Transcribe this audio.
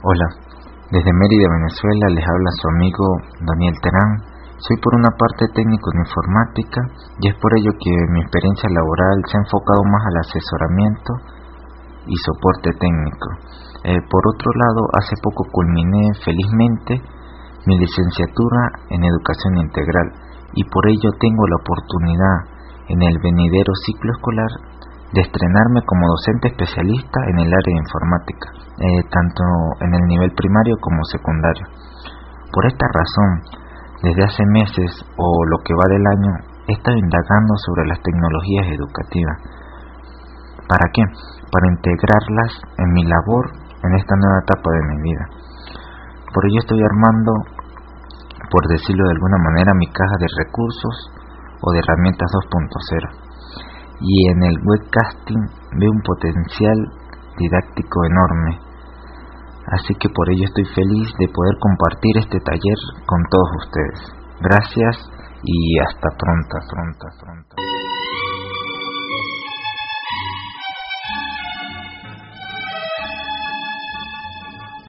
Hola, desde Mérida, Venezuela, les habla su amigo Daniel Terán. Soy por una parte técnico en informática y es por ello que mi experiencia laboral se ha enfocado más al asesoramiento y soporte técnico. Por otro lado, hace poco culminé felizmente mi licenciatura en educación integral y por ello tengo la oportunidad en el venidero ciclo escolar de estrenarme como docente especialista en el área de informática, tanto en el nivel primario como secundario. Por esta razón, desde hace meses o lo que va del año, he estado indagando sobre las tecnologías educativas. ¿Para qué? Para integrarlas en mi labor en esta nueva etapa de mi vida. Por ello estoy armando, por decirlo de alguna manera, mi caja de recursos o de herramientas 2.0. Y en el webcasting veo un potencial didáctico enorme. Así que por ello estoy feliz de poder compartir este taller con todos ustedes. Gracias y hasta pronto.